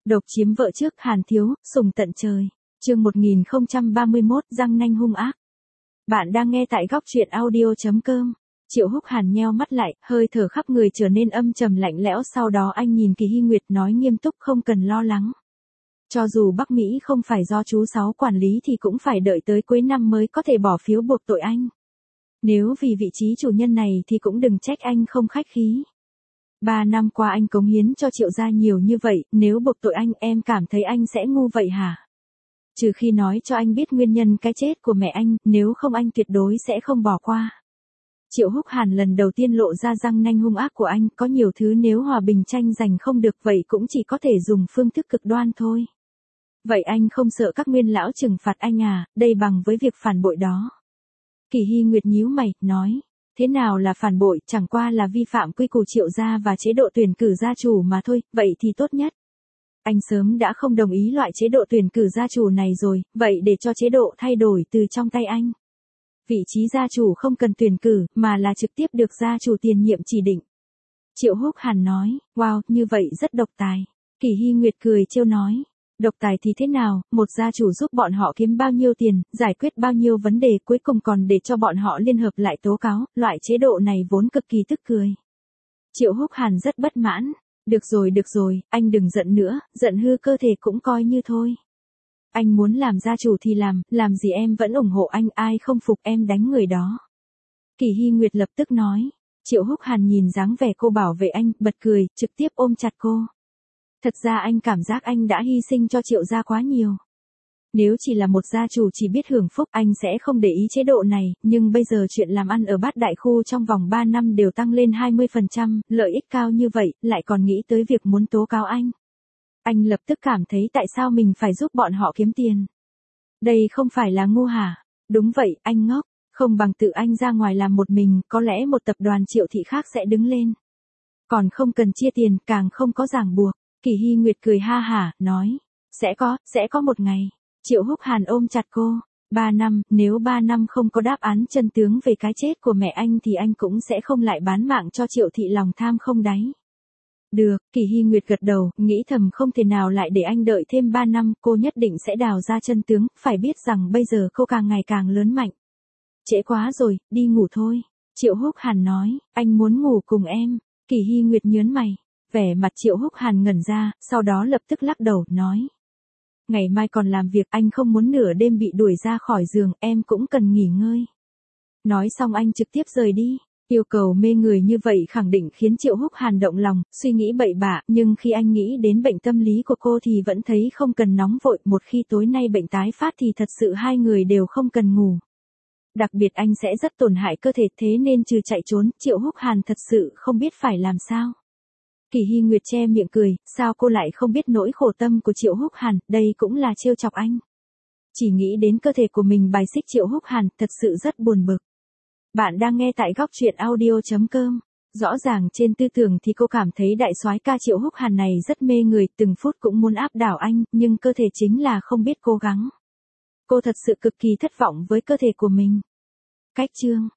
Độc chiếm vợ trước Hàn Thiếu, sùng tận trời. Chương 1031, răng nanh hung ác. Bạn đang nghe tại góc truyện audio.com. Triệu Húc Hàn nheo mắt lại, hơi thở khắp người trở nên âm trầm lạnh lẽo, sau đó anh nhìn Kỳ Hy Nguyệt nói nghiêm túc, không cần lo lắng. Cho dù Bắc Mỹ không phải do chú Sáu quản lý thì cũng phải đợi tới cuối năm mới có thể bỏ phiếu buộc tội anh. Nếu vì vị trí chủ nhân này thì cũng đừng trách anh không khách khí. 3 năm qua anh cống hiến cho Triệu gia nhiều như vậy, nếu buộc tội anh em cảm thấy anh sẽ ngu vậy hả? Trừ khi nói cho anh biết nguyên nhân cái chết của mẹ anh, nếu không anh tuyệt đối sẽ không bỏ qua. Triệu Húc Hàn lần đầu tiên lộ ra răng nanh hung ác của anh, có nhiều thứ nếu hòa bình tranh giành không được vậy cũng chỉ có thể dùng phương thức cực đoan thôi. Vậy anh không sợ các nguyên lão trừng phạt anh à, đây bằng với việc phản bội đó. Kỳ Hy Nguyệt nhíu mày, nói, thế nào là phản bội, chẳng qua là vi phạm quy củ Triệu gia và chế độ tuyển cử gia chủ mà thôi, vậy thì tốt nhất. Anh sớm đã không đồng ý loại chế độ tuyển cử gia chủ này rồi, vậy để cho chế độ thay đổi từ trong tay anh. Vị trí gia chủ không cần tuyển cử, mà là trực tiếp được gia chủ tiền nhiệm chỉ định. Triệu Húc Hàn nói, wow, như vậy rất độc tài. Kỳ Hy Nguyệt cười trêu nói, độc tài thì thế nào, một gia chủ giúp bọn họ kiếm bao nhiêu tiền, giải quyết bao nhiêu vấn đề, cuối cùng còn để cho bọn họ liên hợp lại tố cáo, loại chế độ này vốn cực kỳ tức cười. Triệu Húc Hàn rất bất mãn, được rồi, anh đừng giận nữa, giận hư cơ thể cũng coi như thôi. Anh muốn làm gia chủ thì làm gì em vẫn ủng hộ anh, ai không phục em đánh người đó. Kỳ Hy Nguyệt lập tức nói, Triệu Húc Hàn nhìn dáng vẻ cô bảo vệ anh, bật cười, trực tiếp ôm chặt cô. Thật ra anh cảm giác anh đã hy sinh cho Triệu gia quá nhiều. Nếu chỉ là một gia chủ chỉ biết hưởng phúc anh sẽ không để ý chế độ này, nhưng bây giờ chuyện làm ăn ở Bát Đại Khu trong vòng 3 năm đều tăng lên 20%, lợi ích cao như vậy, lại còn nghĩ tới việc muốn tố cáo anh. Anh lập tức cảm thấy tại sao mình phải giúp bọn họ kiếm tiền. Đây không phải là ngu hả? Đúng vậy, anh ngốc, không bằng tự anh ra ngoài làm một mình, có lẽ một tập đoàn Triệu thị khác sẽ đứng lên. Còn không cần chia tiền, càng không có ràng buộc. Kỳ Hy Nguyệt cười ha hả, nói, sẽ có một ngày. Triệu Húc Hàn ôm chặt cô, 3 năm, nếu 3 năm không có đáp án chân tướng về cái chết của mẹ anh thì anh cũng sẽ không lại bán mạng cho Triệu thị lòng tham không đáy. Được, Kỳ Hy Nguyệt gật đầu, nghĩ thầm không thể nào lại để anh đợi thêm 3 năm, cô nhất định sẽ đào ra chân tướng, phải biết rằng bây giờ cô càng ngày càng lớn mạnh. Trễ quá rồi, đi ngủ thôi. Triệu Húc Hàn nói, anh muốn ngủ cùng em. Kỳ Hy Nguyệt nhớn mày, vẻ mặt Triệu Húc Hàn ngẩn ra, sau đó lập tức lắc đầu, nói. Ngày mai còn làm việc, anh không muốn nửa đêm bị đuổi ra khỏi giường, em cũng cần nghỉ ngơi. Nói xong anh trực tiếp rời đi. Yêu cầu mê người như vậy khẳng định khiến Triệu Húc Hàn động lòng, suy nghĩ bậy bạ, nhưng khi anh nghĩ đến bệnh tâm lý của cô thì vẫn thấy không cần nóng vội, một khi tối nay bệnh tái phát thì thật sự hai người đều không cần ngủ. Đặc biệt anh sẽ rất tổn hại cơ thể, thế nên trừ chạy trốn, Triệu Húc Hàn thật sự không biết phải làm sao. Kỳ Hy Nguyệt che miệng cười, sao cô lại không biết nỗi khổ tâm của Triệu Húc Hàn, đây cũng là trêu chọc anh. Chỉ nghĩ đến cơ thể của mình bài xích Triệu Húc Hàn, thật sự rất buồn bực. Bạn đang nghe tại góc truyện audio.com. Rõ ràng trên tư tưởng thì cô cảm thấy đại soái ca Triệu Húc Hàn này rất mê người, từng phút cũng muốn áp đảo anh, nhưng cơ thể chính là không biết cố gắng. Cô thật sự cực kỳ thất vọng với cơ thể của mình. Cách chương